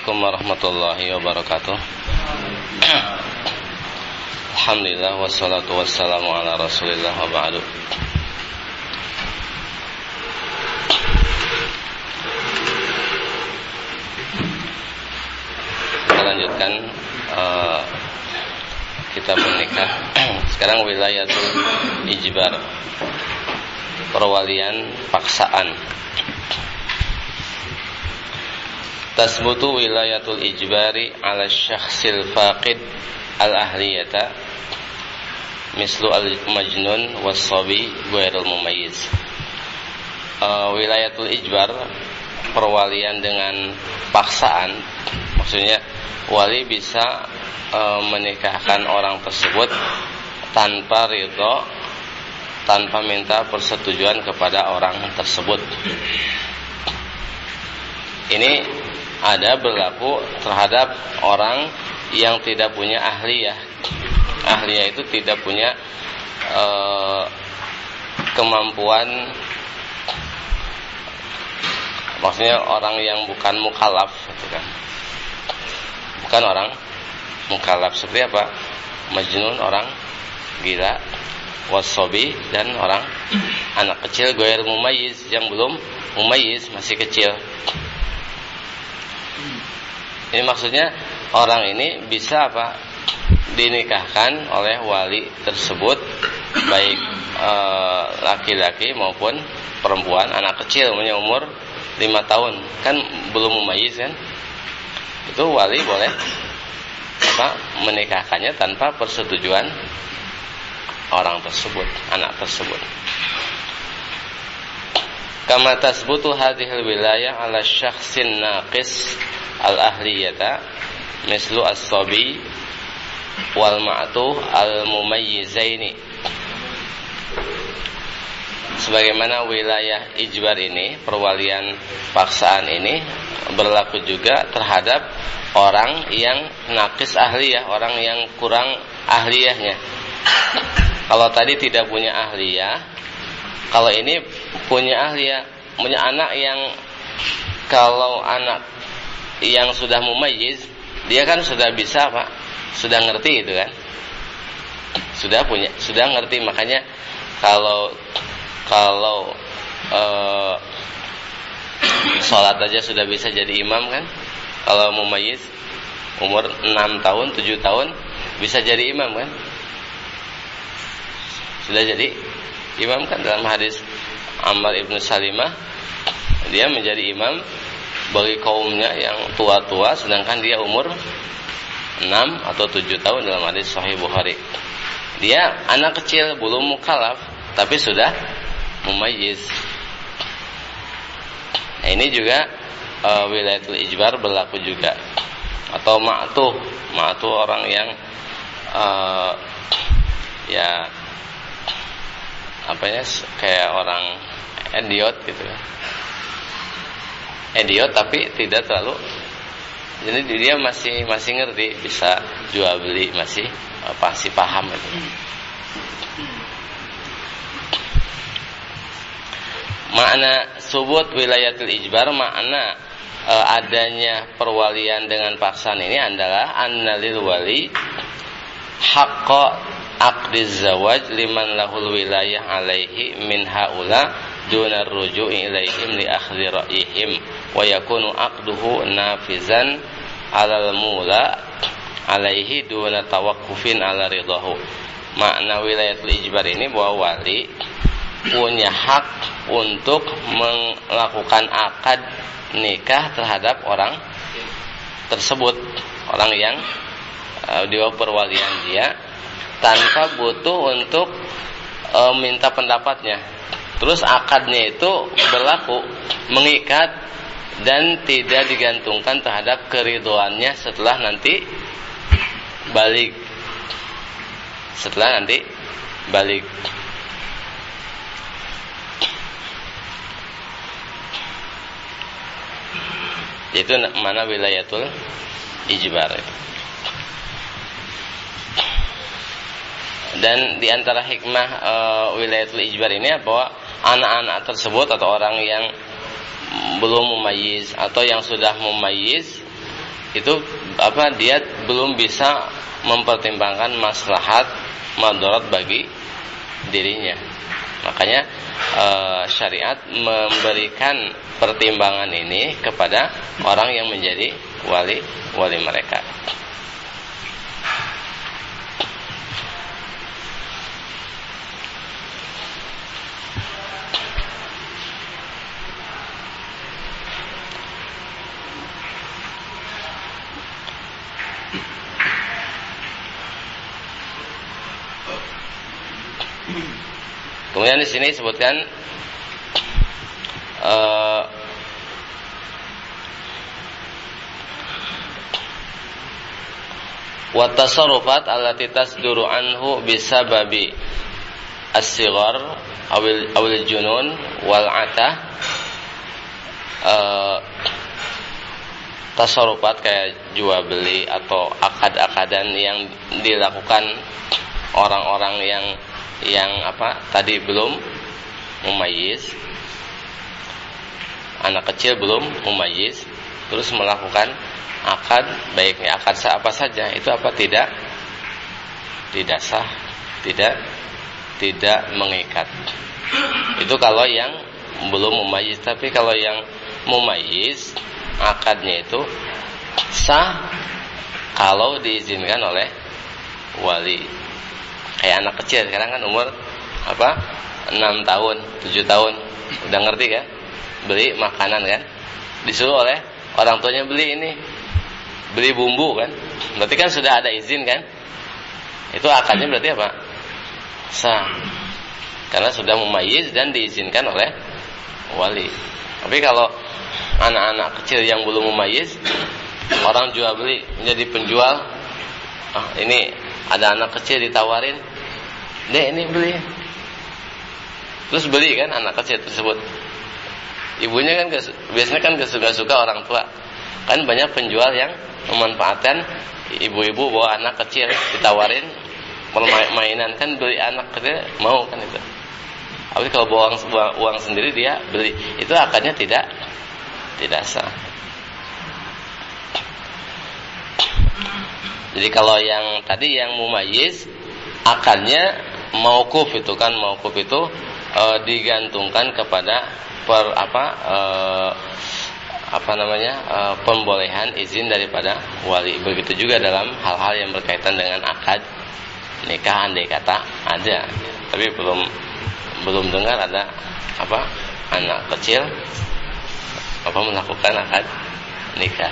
Assalamualaikum warahmatullahi wabarakatuh. Alhamdulillah wassalatu wassalamu ala Rasulillah wa ba'du. Kita lanjutkan kitab menikah. Sekarang wilayatul ijbar, perwalian paksaan. Tasbutu wilayatul ijbari ala syakhsil faqid al-ahliyata mislu al-majnun was-sabi ghairul mumayyiz. Wilayatul ijbar, perwalian dengan paksaan, maksudnya wali bisa menikahkan orang tersebut tanpa ridho, tanpa minta persetujuan kepada orang tersebut. Ini ada berlaku terhadap orang yang tidak punya ahliyah. Ahliyah itu tidak punya kemampuan, maksudnya orang yang bukan mukallaf, gitu kan. Bukan orang mukallaf. Seperti apa? Majnun, orang gila, wasobi, dan orang anak kecil, ghair mumayyiz, yang belum mumayyiz, masih kecil. Ini maksudnya orang ini bisa apa? Dinikahkan oleh wali tersebut, baik laki-laki maupun perempuan. Anak kecil punya umur 5 tahun, kan belum mumayyiz kan? Itu wali boleh apa? Menikahkannya tanpa persetujuan orang tersebut, anak tersebut. Kama tasbutu hadhil wilayah ala syakhsin naqis al-ahliyata mislu as-sabi wal ma'tuh al-mumayyizaini. Sebagaimana wilayah ijbar ini, perwalian paksaan ini berlaku juga terhadap orang yang naqis ahliyah, orang yang kurang ahliyahnya. Kalau tadi tidak punya ahliyah, kalau ini punya ahliyah, punya anak yang, kalau anak yang sudah mumayyiz, dia kan sudah bisa Pak, sudah ngerti itu kan, sudah ngerti. Makanya kalau sholat aja sudah bisa jadi imam kan. Kalau mumayyiz umur 6 tahun 7 tahun bisa jadi imam kan, sudah jadi imam kan. Dalam hadis Ammar ibn Salimah, dia menjadi imam bagi kaumnya yang tua-tua, sedangkan dia umur 6 atau 7 tahun dalam hadis Sahih Bukhari. Dia anak kecil, belum mukallaf, tapi sudah mumayyiz. Nah, ini juga wilayatul ijbar berlaku juga. Atau ma'tuh orang yang ya apa ya, kayak orang idiot gitu kan. Idiot tapi tidak terlalu, jadi dia masih ngerti, bisa jual beli, masih paham itu. Makna subut wilayatul ijbar, makna adanya perwalian dengan paksaan ini adalah annalil wali haqqa aqdiz zawaj liman lahul wilayah alaihi min haula duna ruju'i ilaihim li akhdhi ra'ihim wa yakunu aqduhu nafizan 'alal mula alaihi duna tawaqqufin 'ala ridahu. Makna wilayatul ijbar ini bahwa wali punya hak untuk melakukan akad nikah terhadap orang tersebut, orang yang di bawah perwalian dia, tanpa butuh untuk minta pendapatnya. Terus akadnya itu berlaku, mengikat, dan tidak digantungkan terhadap keridoannya setelah nanti balik. Itu mana wilayatul ijbar itu. Dan di antara hikmah wilayatul ijbar ini bahwa anak-anak tersebut atau orang yang belum mumayyiz atau yang sudah mumayyiz itu dia belum bisa mempertimbangkan maslahat madarat bagi dirinya. Makanya syariat memberikan pertimbangan ini kepada orang yang menjadi wali mereka. Kemudian di sini disebutkan wa tasarrufat allati tasduru anhu bisababi as-sighar awil junun wal atah. Tasarrufat kayak jual beli atau akad-akadan yang dilakukan orang-orang yang tadi belum mumayyiz, anak kecil belum mumayyiz, terus melakukan akad, baiknya akad apa saja, itu tidak sah, tidak mengikat. Itu kalau yang belum mumayyiz. Tapi kalau yang mumayyiz, akadnya itu sah kalau diizinkan oleh wali. Kayak anak kecil sekarang kan umur 6 tahun, 7 tahun, udah ngerti kan? Beli makanan kan? Disuruh oleh orang tuanya beli bumbu kan? Berarti kan sudah ada izin kan? Itu akadnya berarti apa? Sah. Karena sudah mumayyiz dan diizinkan oleh wali. Tapi kalau anak-anak kecil yang belum mumayyiz, orang jual beli menjadi penjual, ini ada anak kecil ditawarin, deh ini beli, terus beli kan anak kecil tersebut. Ibunya kan biasanya kan suka orang tua, kan banyak penjual yang memanfaatkan ibu-ibu bawa anak kecil ditawarin mainan, kan beli anak kecil mau kan itu. Tapi kalau bawa uang sendiri dia beli, itu akadnya tidak sah. Jadi kalau yang tadi yang mumayyiz, akadnya mauquf itu digantungkan kepada pembolehan izin daripada wali. Begitu juga dalam hal-hal yang berkaitan dengan akad nikah, andai kata ada, tapi belum dengar ada anak kecil melakukan akad nikah.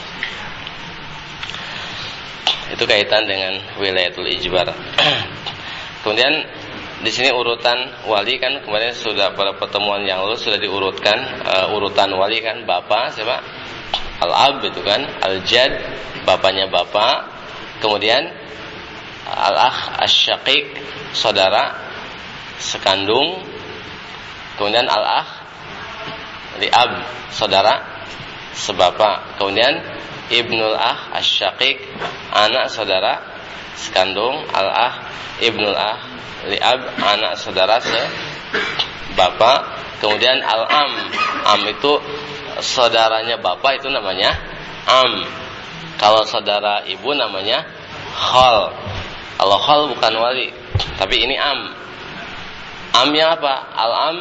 Itu kaitan dengan wilayatul ijbar. Kemudian di sini urutan wali kan kemarin sudah pada pertemuan yang lalu sudah diurutkan, urutan wali kan bapak siapa? Al-ab itu kan, al-jad bapaknya bapak, kemudian al-akh asy-syaqiq saudara sekandung, kemudian al-akh li-ab saudara sebapak, kemudian ibnul akh asy-syaqiq anak saudara sekandung, al-akh ibnul akh li'ab anak saudara sebapak, kemudian al-am itu saudaranya bapak, itu namanya am. Kalau saudara ibu namanya khal. Kalau khal bukan wali, tapi ini am. Amnya apa? Al-am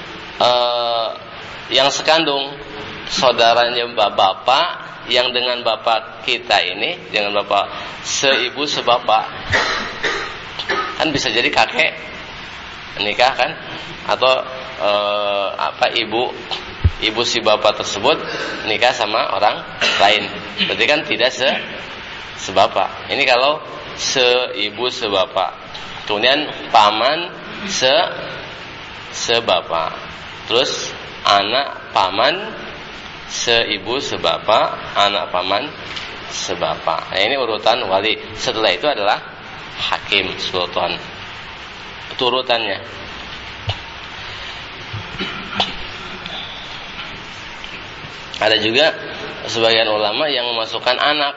yang sekandung, saudaranya bapak yang dengan bapak kita ini, dengan bapak seibu sebapak, kan bisa jadi kakek nikah kan, atau ibu si bapak tersebut nikah sama orang lain, berarti kan tidak sebapak. Ini kalau seibu sebapak. Kemudian paman sebapak, terus anak paman seibu sebapak, anak paman sebapak. Nah, ini urutan wali. Setelah itu adalah hakim, sultan. Itu urutannya. Ada juga sebagian ulama yang memasukkan anak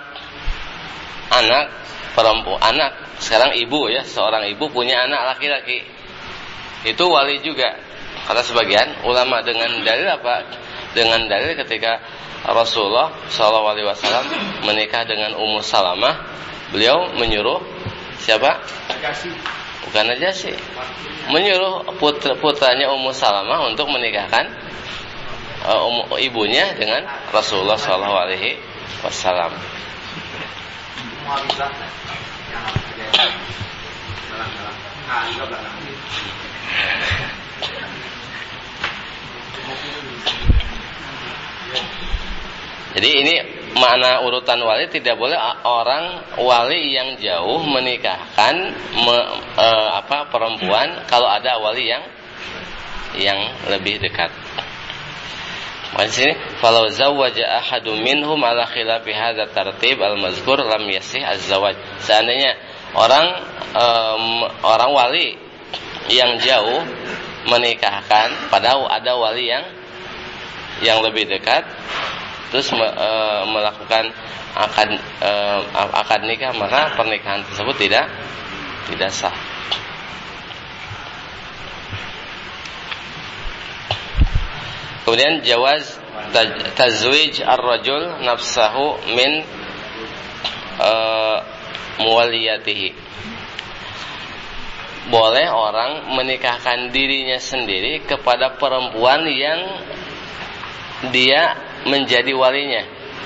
perempuan, sekarang ibu ya, seorang ibu punya anak laki-laki, itu wali juga. Kata sebagian ulama dengan dalil apa? dengan dalil ketika Rasulullah SAW menikah dengan Ummu Salamah, beliau menyuruh siapa? Bukan Najasyi, menyuruh putranya Ummu Salamah untuk menikahkan ibunya dengan Rasulullah SAW. Jadi ini makna urutan wali, tidak boleh orang wali yang jauh menikahkan perempuan kalau ada wali yang lebih dekat. Di sini, "Falau zawwaja ahadun minhum ala khilafi hadza tartib al-mazkur lam yasih az-zawaj." Seandainya orang wali yang jauh menikahkan padahal ada wali yang lebih dekat, terus melakukan akad nikah, maka pernikahan tersebut tidak sah. Kemudian jawaz tazwij ar-rajul nafsahu min muwaliyatihi. Boleh orang menikahkan dirinya sendiri kepada perempuan yang dia menjadi walinya.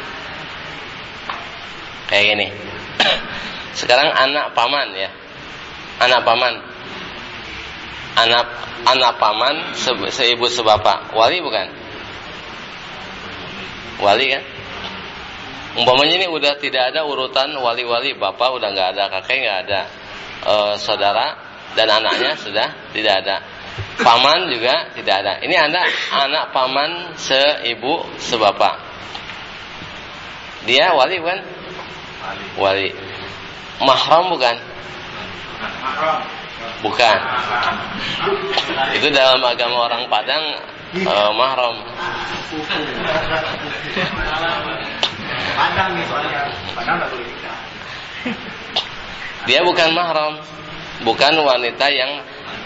Kayak gini. Sekarang anak paman ya. Anak paman seibu sebapak. Wali bukan? Wali kan? Umpamanya ini udah tidak ada urutan wali-wali, bapak udah nggak ada, kakek nggak ada, saudara dan anaknya sudah tidak ada, paman juga tidak ada. Ini anak paman seibu sebapak. Dia wali bukan? Wali. Mahram bukan? Bukan. Itu dalam agama orang Padang mahram. Dia bukan mahram, bukan wanita yang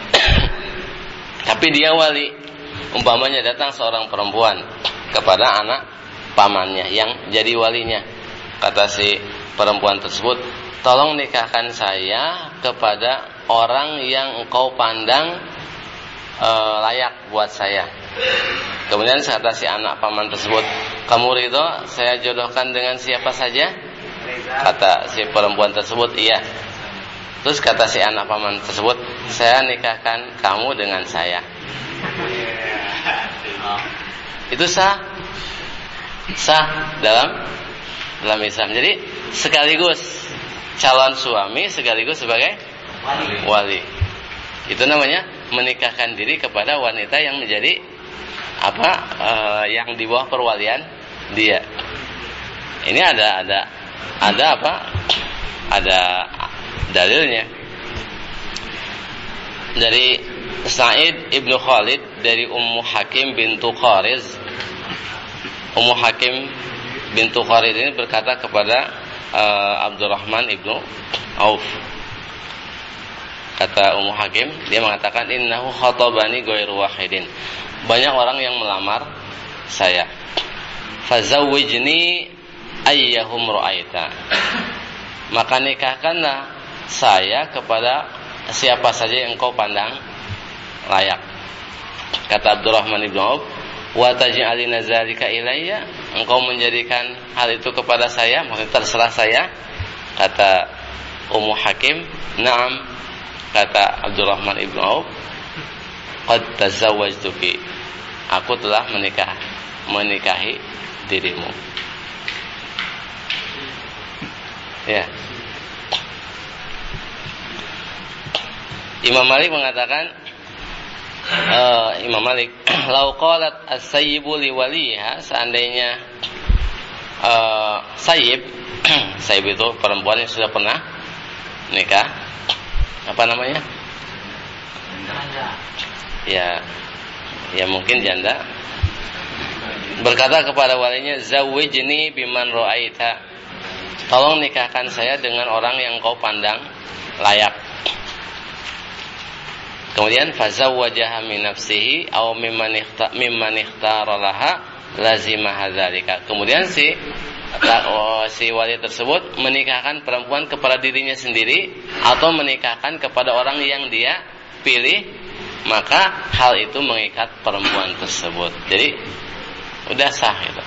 tapi dia wali. Umpamanya datang seorang perempuan kepada anak pamannya yang jadi walinya. Kata si perempuan tersebut, "Tolong nikahkan saya kepada orang yang engkau pandang layak buat saya." Kemudian kata si anak paman tersebut, "Kamu ridho saya jodohkan dengan siapa saja?" Kata si perempuan tersebut, "Iya." Terus kata si anak paman tersebut, "Saya nikahkan kamu dengan saya." Itu sah dalam Islam. Jadi sekaligus calon suami sekaligus sebagai wali. Itu namanya menikahkan diri kepada wanita yang menjadi yang di bawah perwalian dia. Ini ada dalilnya dari Sa'id ibnu Khalid dari Ummu Hakim bintu Khariz. Ummu Hakim bintu Khariz ini berkata kepada Abdurrahman ibnu Auf. Kata Ummu Hakim, dia mengatakan, "Innahu khatabani ghairu wahidin." Banyak orang yang melamar saya. "Fazawwijni ayyahum ra'aita." Maka nikahkanlah saya kepada siapa saja yang engkau pandang layak. Kata Abdurrahman ibnu Auf, "Wa taj'alina zalika ilayya?" Engkau menjadikan hal itu kepada saya, maksudnya terserah saya. Kata Ummu Hakim, "Na'am." Kata Abdurrahman ibnu Auf, "Qad tazawwajtuki." Aku telah menikahi dirimu. Ya. Imam Malik mengatakan, "Lau qalat as-sayyibu li waliha," seandainya sayyib itu perempuan yang sudah pernah nikah, apa namanya? Janda. Ya mungkin janda. Berkata kepada walinya, "Zawwijni biman ra'aita." Tolong nikahkan saya dengan orang yang kau pandang layak. Kemudian fazawwajaha min nafsihi aw mimman ikhtara laha lazima hadzalika. Kemudian si wali tersebut menikahkan perempuan kepada dirinya sendiri atau menikahkan kepada orang yang dia pilih, maka hal itu mengikat perempuan tersebut. Jadi udah sah itu.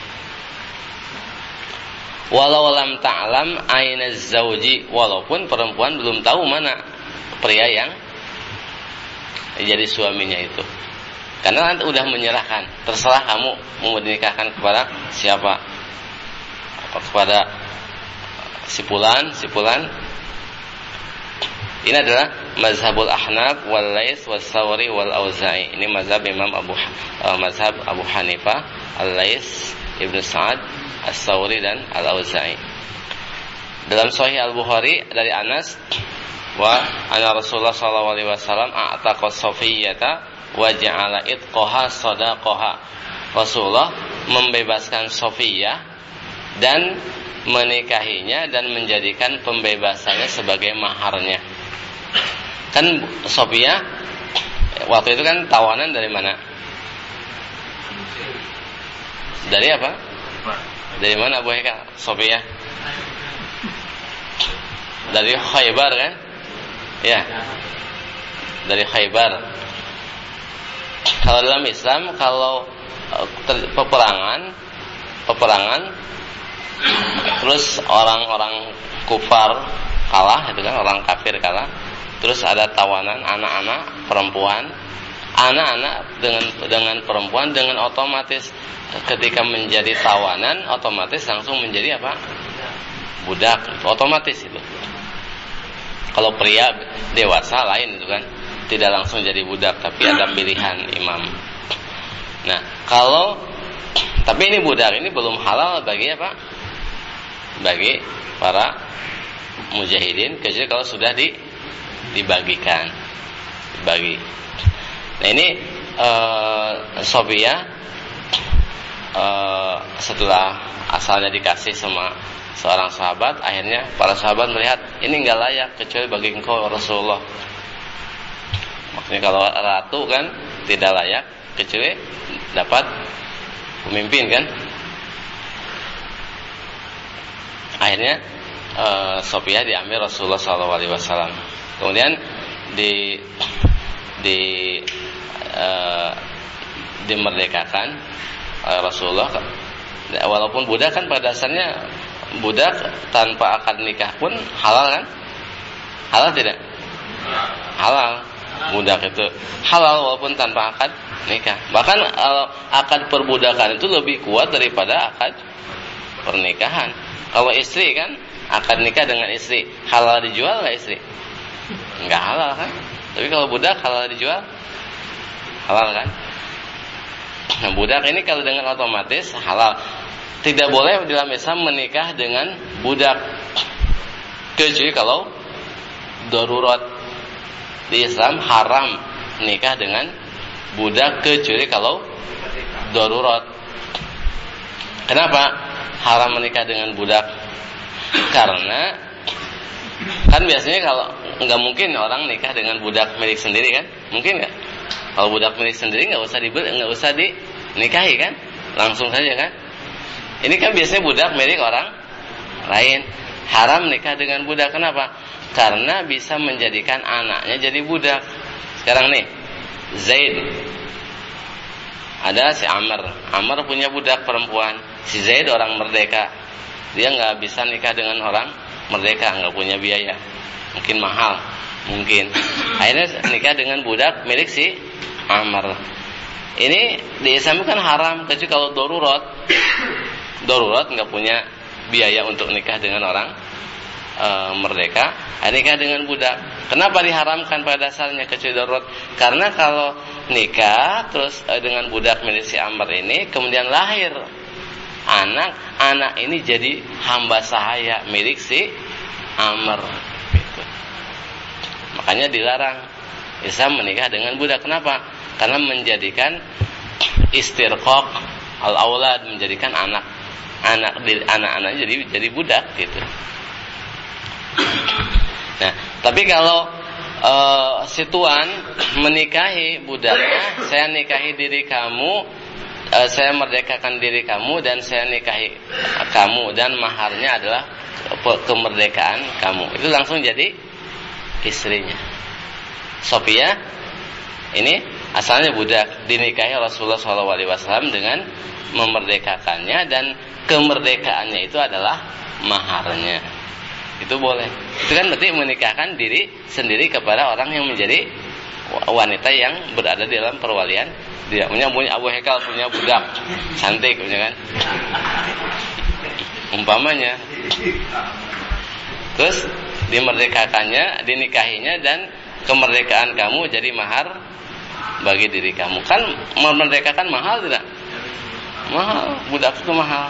Walau lam ta'lam aina zauji, walaupun perempuan belum tahu mana pria yang jadi suaminya itu. Karena nanti udah menyerahkan, terserah kamu mau menikahkan kepada siapa, kepada si fulan. Ini adalah mazhabul Ahnaf wal Lais was Sawri wal Auza'i. Ini mazhab mazhab Abu Hanifah, Al-Lais, Ibnu Sa'ad, As-Sawri dan Al-Auza'i. Dalam Sahih Al-Bukhari dari Anas, wa anna Rasulullah sallallahu alaihi wasallam a'taqa Safiyyata wa ja'ala itqaha sadaqaha. Rasulullah membebaskan Safiyyah dan menikahinya dan menjadikan pembebasannya sebagai maharnya. Kan Safiyyah waktu itu kan tawanan dari mana? Dari apa? Dari mana Abu Heka? Safiyyah dari Khaybar kan? Ya, dari Khaybar. Kalau dalam Islam, kalau peperangan, terus orang-orang kufar kalah, itu kan orang kafir kalah, terus ada tawanan anak-anak perempuan, anak-anak dengan perempuan, dengan otomatis ketika menjadi tawanan, otomatis langsung menjadi apa? Budak, otomatis itu. Kalau pria dewasa lain itu kan, tidak langsung jadi budak, tapi ada pilihan imam. Nah, tapi ini budak ini belum halal bagi apa? Bagi para mujahidin, kecuali kalau sudah dibagi. Nah ini Safiyyah setelah asalnya dikasih sama seorang sahabat, akhirnya para sahabat melihat ini enggak layak kecuali bagi engkau Rasulullah. Maksudnya kalau ratu kan tidak layak kecuali dapat pemimpin kan. Akhirnya Safiyyah diambil Rasulullah SAW. Kemudian dimerdekakan Rasulullah. Walaupun budak kan pada dasarnya budak tanpa akad nikah pun halal kan? Halal tidak? Halal. Budak itu halal walaupun tanpa akad nikah. Bahkan akad perbudakan itu lebih kuat daripada akad pernikahan. Kalau istri kan akad nikah dengan istri, halal dijual nggak istri? Nggak halal kan? Tapi kalau budak halal dijual? Halal kan? Nah, budak ini kalau dengan otomatis halal. Tidak boleh dalam Islam menikah dengan budak kecuali kalau darurat. Di Islam haram nikah dengan budak kecuali kalau darurat. Kenapa haram menikah dengan budak? Karena kan biasanya kalau nggak mungkin orang nikah dengan budak milik sendiri kan? Mungkin nggak? Kalau budak milik sendiri nggak usah dinikahi kan? Langsung saja kan? Ini kan biasanya budak milik orang lain. Haram nikah dengan budak. Kenapa? Karena bisa menjadikan anaknya jadi budak. Sekarang nih, Zaid, ada si Amr punya budak perempuan. Si Zaid orang merdeka, dia nggak bisa nikah dengan orang merdeka, nggak punya biaya, mungkin mahal, mungkin. Akhirnya nikah dengan budak milik si Amr. Ini di Islam kan haram kecuali kalau darurat nggak punya biaya untuk nikah dengan orang merdeka, nikah dengan budak. Kenapa diharamkan pada dasarnya kecuali darurat? Karena kalau nikah terus dengan budak milik si Amr ini, kemudian lahir anak ini jadi hamba sahaya milik si Amr gitu. Makanya dilarang Islam menikah dengan budak. Kenapa? Karena menjadikan istirqaq al-aulad, menjadikan anak-anak jadi budak gitu. Nah, tapi kalau si tuan menikahi budaknya, saya nikahi diri kamu saya merdekakan diri kamu dan saya nikahi kamu dan maharnya adalah kemerdekaan kamu. Itu langsung jadi istrinya. Sofia ini asalnya budak, dinikahi Rasulullah SAW dengan memerdekakannya dan kemerdekaannya itu adalah maharnya. Itu boleh. Itu kan berarti menikahkan diri sendiri kepada orang yang menjadi wanita yang berada di dalam perwalian. Dia punya Abu Hekal punya budak cantik punya kan. Umpamanya. Terus dimerdekakannya, dinikahinya dan kemerdekaan kamu jadi mahar bagi diri kamu. Kan memerdekakan mahal tidak? Mahal, budak itu mahal.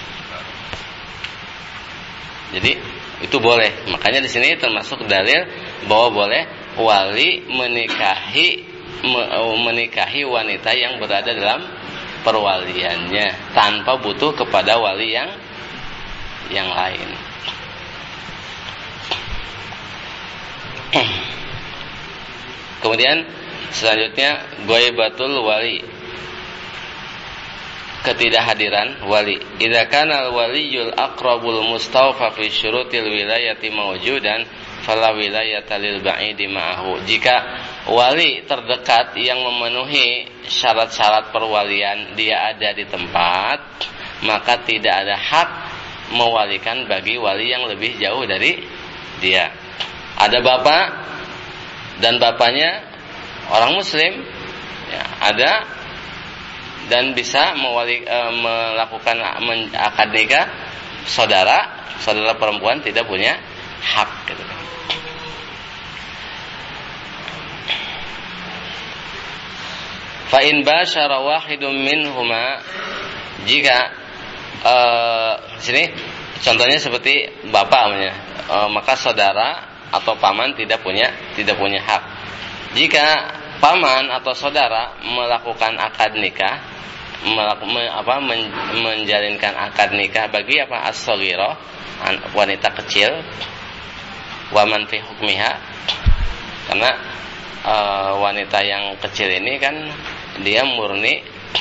Jadi itu boleh. Makanya di sini termasuk dalil bahwa boleh wali menikahi wanita yang berada dalam perwaliannya tanpa butuh kepada wali yang lain. Kemudian selanjutnya ghaibatul wali, ketidakhadiran wali. Idza kana al-waliyul aqrabul mustawfa fi syurutil wilayati mawjudan fala wilayata lil ba'idi ma'ahu. Jika wali terdekat yang memenuhi syarat-syarat perwalian dia ada di tempat, maka tidak ada hak mewalikan bagi wali yang lebih jauh dari dia. Ada bapak dan bapaknya orang muslim ya, ada dan bisa melakukan akad nikah. Saudara perempuan tidak punya hak gitu. Fa in basyara wahidun minhuma, jika sini contohnya seperti bapak maka saudara atau paman tidak punya hak. Jika paman atau saudara melakukan akad nikah, menjalinkan akad nikah bagi as-shaghirah, wanita kecil, wa man fi hukmiha, karena wanita yang kecil ini kan dia murni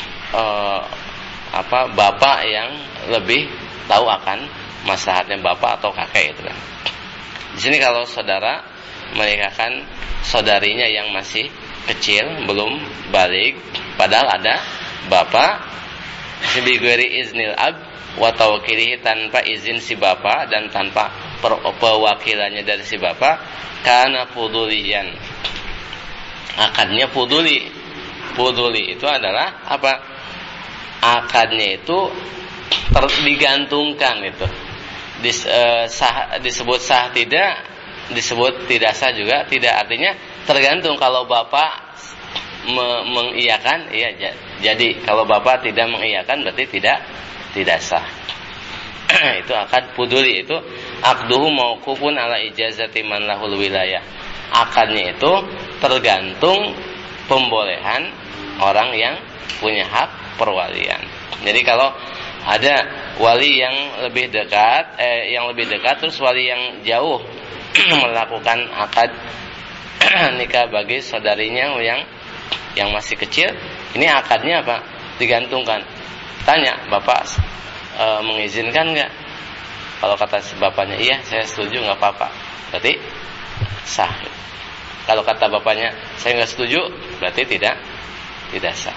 bapak yang lebih tahu akan maslahatnya bapak atau kakek itu kan. Di sini kalau saudara menikahkan saudarinya yang masih kecil, belum balik, padahal ada bapak, bighairi iznil ab wa tawqilihi, tanpa izin si bapak dan tanpa perwakilannya dari si bapak, kana fuduliyan. Akadnya fuduli. Fuduli itu adalah apa? Akadnya itu digantungkan itu. Disebut sah tidak, disebut tidak sah juga tidak. Artinya tergantung, kalau bapak mengiyakan iya jadi, kalau bapak tidak mengiyakan berarti tidak sah. Itu akad fuduli, itu aqduhu mauqufun ala ijazati man lahul wilayah. Akadnya itu tergantung pembolehan orang yang punya hak perwalian. Jadi kalau ada wali yang lebih dekat, terus wali yang jauh melakukan akad nikah bagi saudarinya yang masih kecil, ini akadnya apa? Digantungkan. Tanya, bapak mengizinkan nggak? Kalau kata bapaknya iya, saya setuju, nggak apa-apa, berarti sah. Kalau kata bapaknya saya nggak setuju, berarti tidak sah.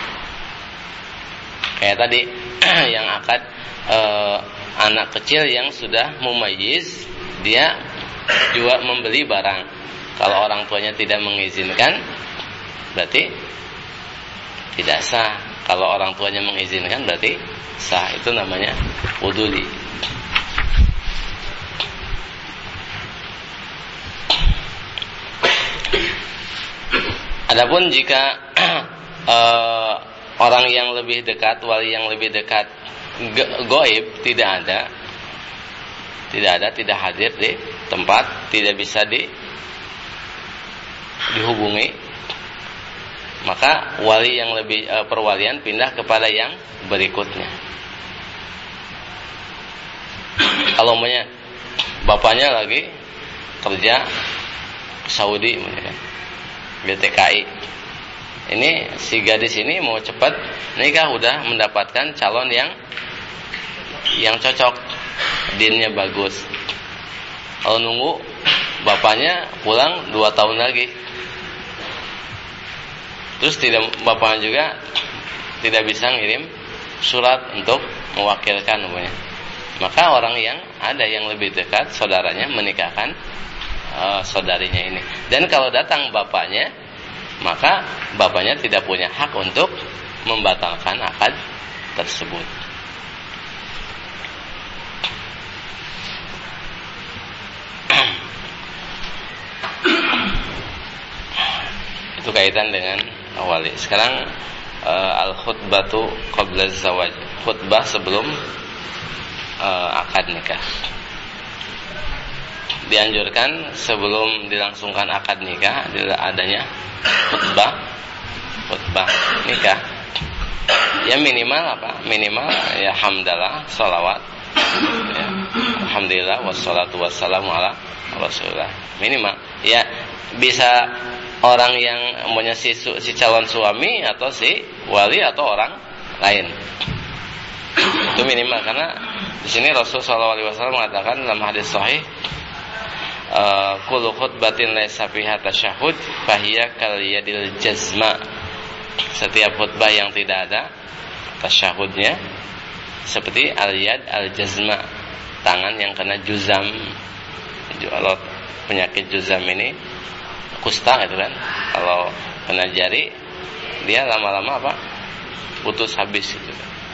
Kayak tadi yang akad anak kecil yang sudah mumayyiz, dia juga membeli barang. Kalau orang tuanya tidak mengizinkan, berarti tidak sah. Kalau orang tuanya mengizinkan, berarti sah. Itu namanya fuduli. Adapun jika orang yang lebih dekat, wali yang lebih dekat gaib, tidak hadir di tempat, tidak bisa dihubungi, maka wali yang lebih perwalian pindah kepada yang berikutnya. Kalau bapaknya lagi kerja Saudi, BTKI, Ini si gadis ini mau cepat nikah, udah mendapatkan calon yang cocok, dinnya bagus. Kalau nunggu bapaknya pulang 2 tahun lagi, terus bapaknya juga tidak bisa ngirim surat untuk mewakilkan umumnya. Maka orang yang ada yang lebih dekat saudaranya menikahkan saudarinya ini. Dan kalau datang bapaknya, maka bapaknya tidak punya hak untuk membatalkan akad tersebut. Itu kaitan dengan wali. Sekarang al-khutbatu qabla zawaj, khutbah sebelum akad nikah. Dianjurkan sebelum dilangsungkan akad nikah adanya khutbah nikah. Ya minimal apa? Minimal ya hamdalah, salawat. Ya, alhamdulillah wassalatu wassalamu ala Rasulullah. Minimal. Ya bisa orang yang punya si calon suami atau si wali atau orang lain. Itu minimal, karena di sini Rasulullah SAW mengatakan dalam hadis sahih, kullu khutbatin laysa fiha tasyahhud fahiya kal yadil jazma. Setiap khutbah yang tidak ada tasyahudnya seperti al-yad al-jazma, tangan yang kena juzam. Kalau penyakit juzam ini kusta gitu kan, kalau kena jari dia lama-lama apa? Putus habis gitu.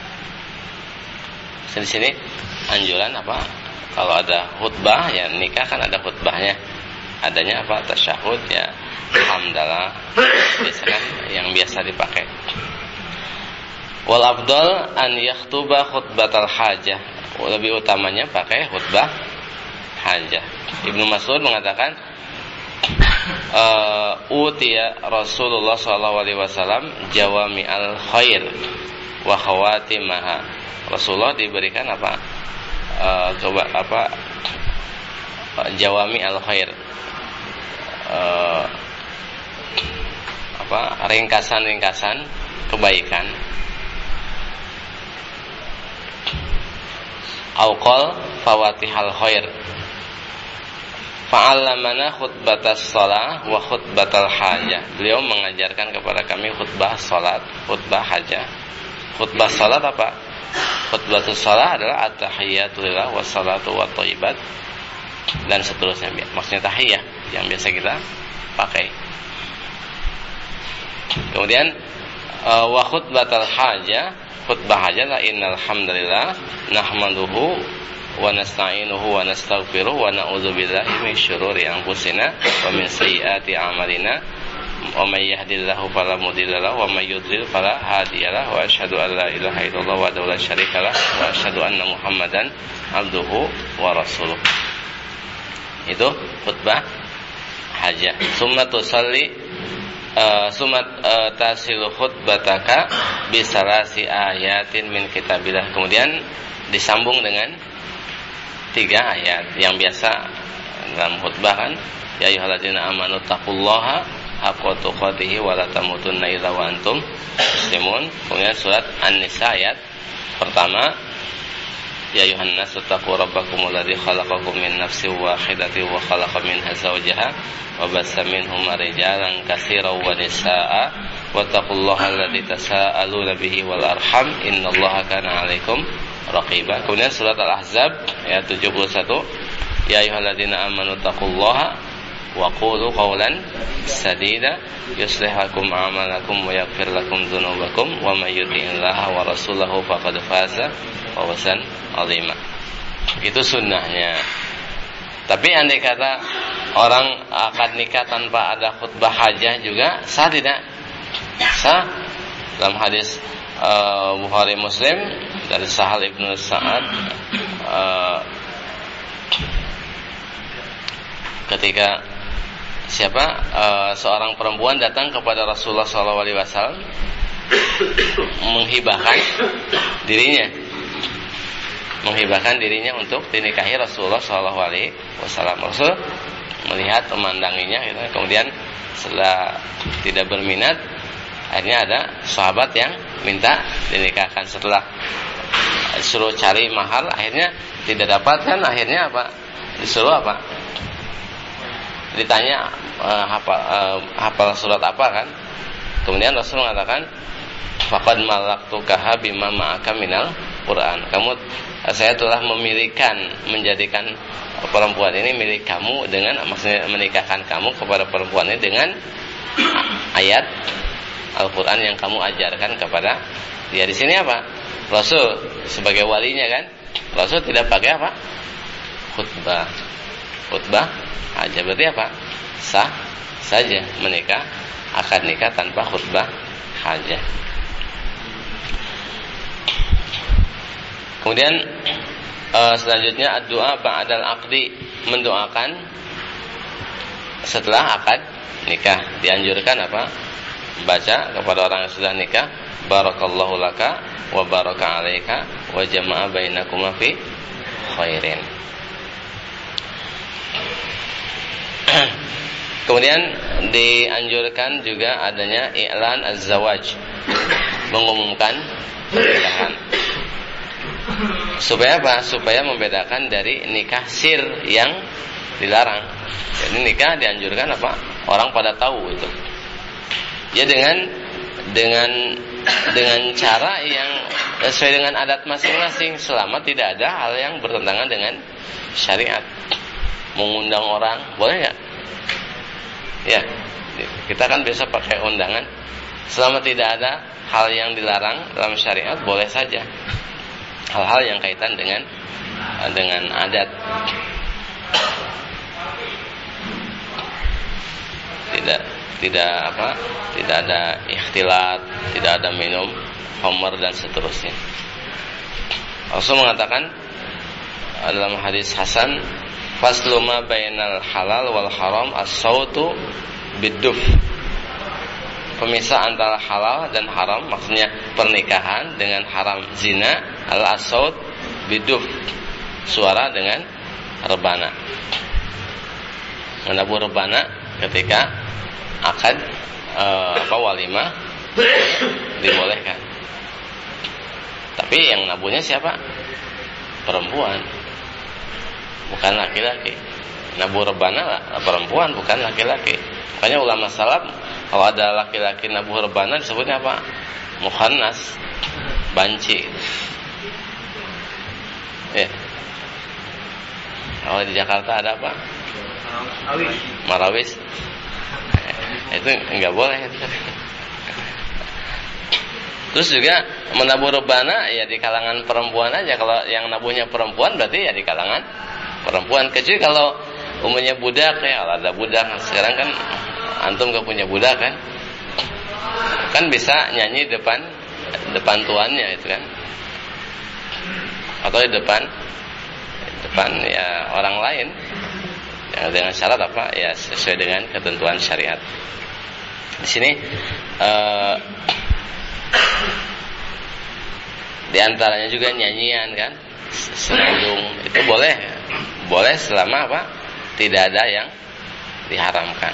Di sini anjuran apa? Kalau ada khutbah ya nikah kan ada khutbahnya. Adanya apa? Tasyahud ya hamdalah. Biasanya yang biasa dipakai. Wal afdal an yakhtuba khutbatal hajah. Lebih utamanya pakai khutbah hajah. Ibnu Mas'ud mengatakan utiya Rasulullah SAW jawami al khair wa khawatimaha. Rasulullah diberikan apa? Jawami al khair, ringkasan kebaikan. Auqal fawatihal khair. Fa'allamana khutbatas shalah wa khutbatal hajah. Beliau mengajarkan kepada kami khutbah salat, khutbah hajah. Khutbah salat apa? Khutbatus shalah adalah at-tahiyyatu lillah wassalatu wathayyibat dan seterusnya. Maksudnya tahiyah yang biasa kita pakai. Kemudian wa khutbatal hajah, khutbah hajah la innal hamdalillah nahmaduhu wa nasta'inuhu wa nastaghfiruh wa na'udzu billahi min syururi anfusina wa min sayyiati a'malina wa may yahdihillahu fala mudilla lahu wa may yudlil fala hadiyalah wa asyhadu an la ilaha illallah wahdahu la syarikalah wa asyhadu anna Muhammadan abduhu wa rasuluh. Itu khutbah hajah. Summa tusalli tasilu khutbataka bisalasi ayatin min kitabillah. Kemudian disambung dengan 3 ayat yang biasa dalam khutbah kan, ya ayyuhalladzina amanu taqullaha haqqa tuqatih wa la tamutunna illa wa antum muslimun. Kemudian surat An-Nisa ayat pertama, ya ayyuhan nasu taqu rabbakumul ladzi khalaqakum min nafsin wahidatin wa khalaqa minha zawjaha wa bassa minhuma rijalan katsiran wa nisaa'a wattaqullaha alladzi tasaaluna bihi wal arham innallaha kana 'alaikum raqibah. Kemudian surat Al-Ahzab ayat 71, ya ayyuhalladzina amanu taqullaha wa qulu qawlan sadida yuslih lakum a'malakum wa yaghfir lakum dzunubakum wa may yuti'illaha wa rasulahu faqad faza fawzan 'azima. Itu sunnahnya. Tapi andai kata orang akad nikah tanpa ada khutbah hajah juga sah tidak? Sah. Dalam hadis Bukhari Muslim dari Sahal ibnu Sa'ad, ketika seorang perempuan datang kepada Rasulullah SAW menghibahkan dirinya untuk dinikahi Rasulullah SAW. Rasul melihat, memandanginya, gitu. Kemudian setelah tidak berminat, Akhirnya ada sahabat yang minta dinikahkan. Setelah disuruh cari mahar, akhirnya tidak dapat kan, akhirnya apa? Disuruh apa? Ditanya hafal surat apa kan? Kemudian Rasul mengatakan, faqad malaktukaha bima ma'aka minal Quran. Saya telah menjadikan perempuan ini milik kamu dengan, maksudnya menikahkan kamu kepada perempuan ini dengan ayat Al-Quran yang kamu ajarkan kepada dia. Di sini apa? Rasul sebagai walinya kan, Rasul tidak pakai apa? Khutbah aja. Berarti apa? Sah saja menikah, akad nikah tanpa khutbah haja. Kemudian selanjutnya doa ba'dal aqdi, mendoakan setelah akad nikah. Dianjurkan apa? Baca kepada orang yang sudah nikah, barakallahu laka wa baraka alaika wa jama'a bainakuma fi khairin. Kemudian dianjurkan juga adanya i'lan az-zawaj, mengumumkan pernikahan. Supaya apa? Supaya membedakan dari nikah sir yang dilarang. Jadi nikah dianjurkan apa? Orang pada tahu itu. Ya dengan cara yang sesuai dengan adat masing-masing, selama tidak ada hal yang bertentangan dengan syariat. Mengundang orang boleh nggak? Ya, kita kan biasa pakai undangan. Selama tidak ada hal yang dilarang dalam syariat, boleh saja. Hal-hal yang kaitan dengan adat. Tidak ada ikhtilat, tidak ada minum khamr dan seterusnya. Rasul mengatakan dalam hadis hasan, faslu ma bainal halal wal haram as-sautu bid-duf. Pemisah antara halal dan haram, maksudnya pernikahan dengan haram zina, al-asaut bid-duf, suara dengan rebana. Menabuh rebana ketika akad walimah dibolehkan. Tapi yang nabuhnya siapa? Perempuan, bukan laki-laki. Nabuh rebana perempuan, bukan laki-laki. Makanya ulama salaf kalau ada laki-laki nabuh rebana disebutnya apa? Mukhannas, banci. Ya. Kalau di Jakarta ada apa? Marawis. Itu enggak boleh. Terus juga menabuh rebana ya di kalangan perempuan aja. Kalau yang nabuhnya perempuan berarti ya di kalangan perempuan. Kecuali kalau umumnya budak ya, kalau ada budak. Sekarang kan antum gak punya budak kan bisa nyanyi depan tuannya itu kan, atau di depan ya orang lain yang dengan syarat apa ya sesuai dengan ketentuan syariat. Di sini di antaranya juga nyanyian kan, senandung itu boleh selama apa tidak ada yang diharamkan.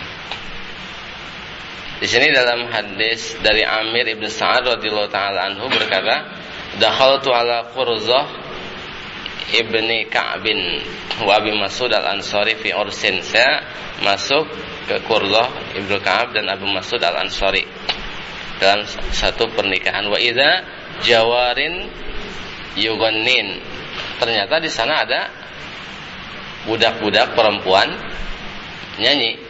Di sini dalam hadis dari Amir ibn Sa'ad radhiyallahu taala anhu berkata, dakhaltu ala Qurzah ibni Ka'bin wa Abi Mas'ud al-Ansari fi ursin. Saya masuk ke Qurzah ibnu Ka'ab dan Abu Mas'ud al-Ansari dalam satu pernikahan. Wa idza jawarin yughannin. Ternyata di sana ada budak-budak perempuan nyanyi.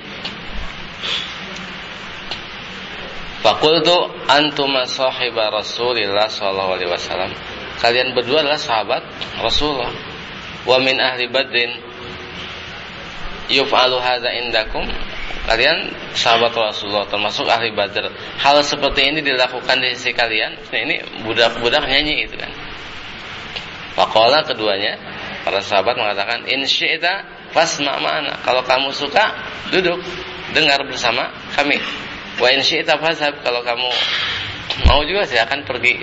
Faqultu antuma sahiba Rasulillah sallallahu alaihi wasallam. Kalian berdua adalah sahabat Rasulullah. Wa min ahli Badrin yuf'alu hadza indakum. Kalian sahabat Rasulullah termasuk ahli Badr. Hal seperti ini dilakukan di sisi kalian. Ini budak-budak nyanyi itu kan. Faqala keduanya, para sahabat mengatakan, in syi'ta fasma' ma'ana. Kalau kamu suka, duduk dengar bersama kami. Wa in syi'ta fazhab, kalau kamu mau juga silakan pergi.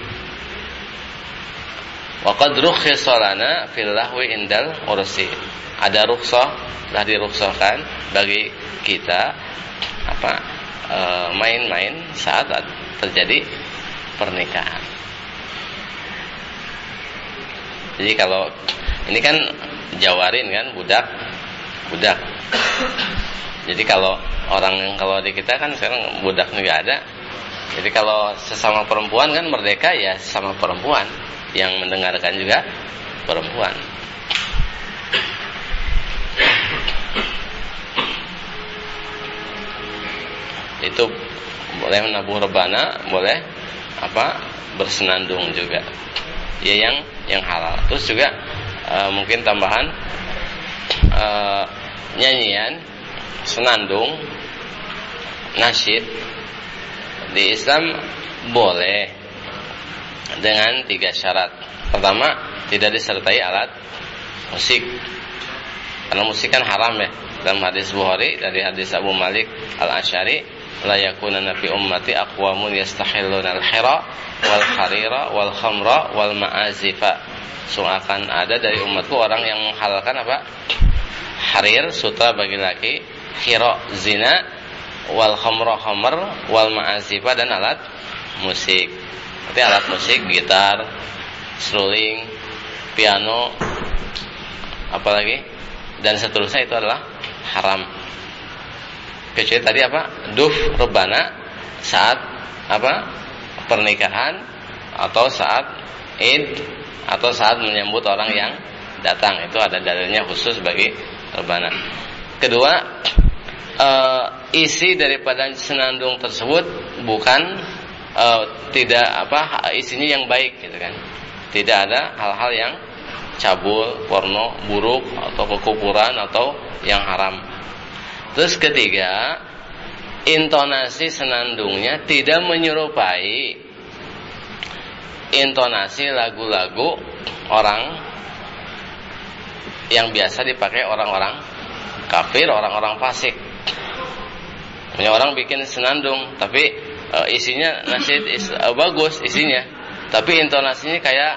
Wa qad rukhisa lana fil lahwi indal ursi. Ada rukhsah, telah dirukhsahkan bagi kita main-main saat terjadi pernikahan. Jadi kalau ini kan jawarin kan, budak. Jadi kalau di kita kan sekarang budak nggak ada. Jadi kalau sesama perempuan kan merdeka ya sesama perempuan, yang mendengarkan juga perempuan. Itu boleh menabuh rebana, boleh bersenandung juga. Ya yang halal. Terus juga mungkin tambahan nyanyian, senandung, nasyid di Islam boleh dengan 3 syarat. Pertama, tidak disertai alat musik. Karena musik kan haram ya. Dalam hadis Bukhari dari hadis Abu Malik Al-Asy'ari, la yakunanna fi ummati aqwamun yastahilluna al-hira wal harira wal khamra wal ma'azifa. Akan ada dari umatku orang yang menghalalkan harir, sutra bagi laki, hira, zina, wal khamra, khamr, wal ma'azifa, dan alat musik. Berarti alat musik, gitar, seruling, piano, apalagi dan seterusnya itu adalah haram. Kecuali tadi duf, rebana saat pernikahan atau saat Id atau saat menyambut orang yang datang, itu ada dalilnya khusus bagi rebana. Kedua, isi daripada senandung tersebut bukan isinya yang baik gitu kan. Tidak ada hal-hal yang cabul, porno, buruk atau kekufuran atau yang haram. Terus ketiga, intonasi senandungnya tidak menyerupai intonasi lagu-lagu orang yang biasa dipakai orang-orang kafir, orang-orang fasik. Punya orang bikin senandung, tapi isinya nasyid bagus isinya, tapi intonasinya kayak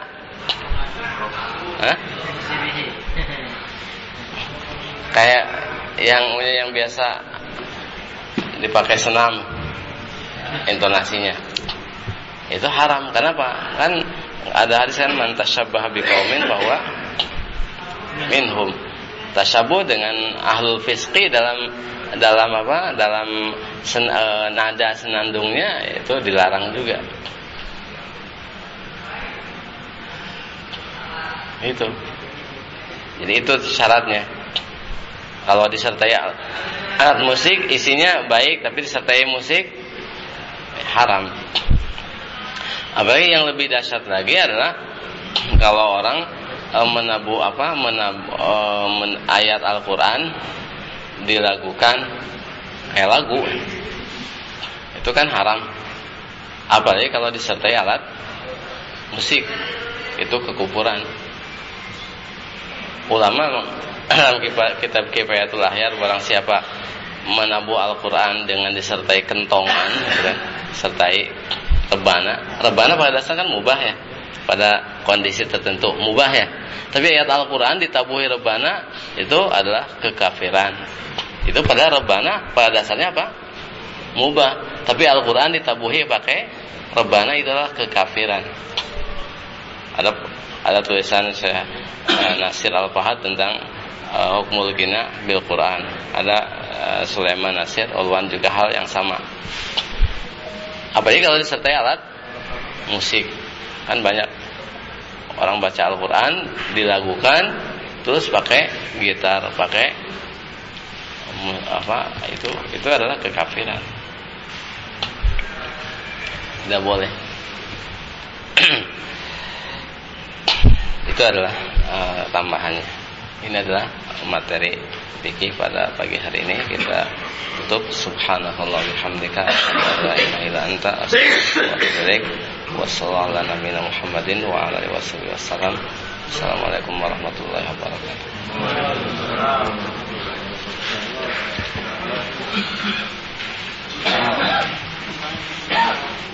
kayak yang biasa dipakai senam intonasinya. Itu haram. Kenapa? Kan ada hadis kan man tasyabbaha biqaumin bahwa minhum. Tasyabuh dengan ahlul fisqi dalam nada senandungnya itu dilarang juga. Itu. Jadi itu syaratnya. Kalau disertai alat musik isinya baik tapi disertai musik haram. Apalagi yang lebih dahsyat lagi adalah kalau orang menabuh ayat Al-Qur'an dilakukan kayak lagu, itu kan haram. Apalagi kalau disertai alat musik, itu kekufuran. Ulama dalam kitab Kifayatul Ahyar, barang siapa menabuh Al-Qur'an dengan disertai kentongan, sertai rebana pada dasarnya kan mubah ya, pada kondisi tertentu mubah ya. Tapi ayat Al-Qur'an ditabuhi rebana itu adalah kekafiran. Itu pada rebana pada dasarnya mubah. Tapi Al-Qur'an ditabuhi pakai rebana itu adalah kekafiran. Ada tulisan saya Nasir Al-Fahad tentang hukmul ghina bil Quran. Ada Sulaiman Nasir Ulwan juga hal yang sama. Apalagi kalau disertai alat musik, kan banyak orang baca Al-Quran dilakukan terus pakai gitar, pakai itu adalah kekafiran. Tidak boleh. Itu adalah tambahannya. Ini adalah materi fikih pada pagi hari ini. Kita tutup. Subhanallah bihamdika asyhadu an la ilaha illa anta astaghfiruka wa atubu ilaik. Wassallallahu ala nabiyyina Muhammadin wa ala alihi wasallam. Assalamualaikum warahmatullahi wabarakatuh.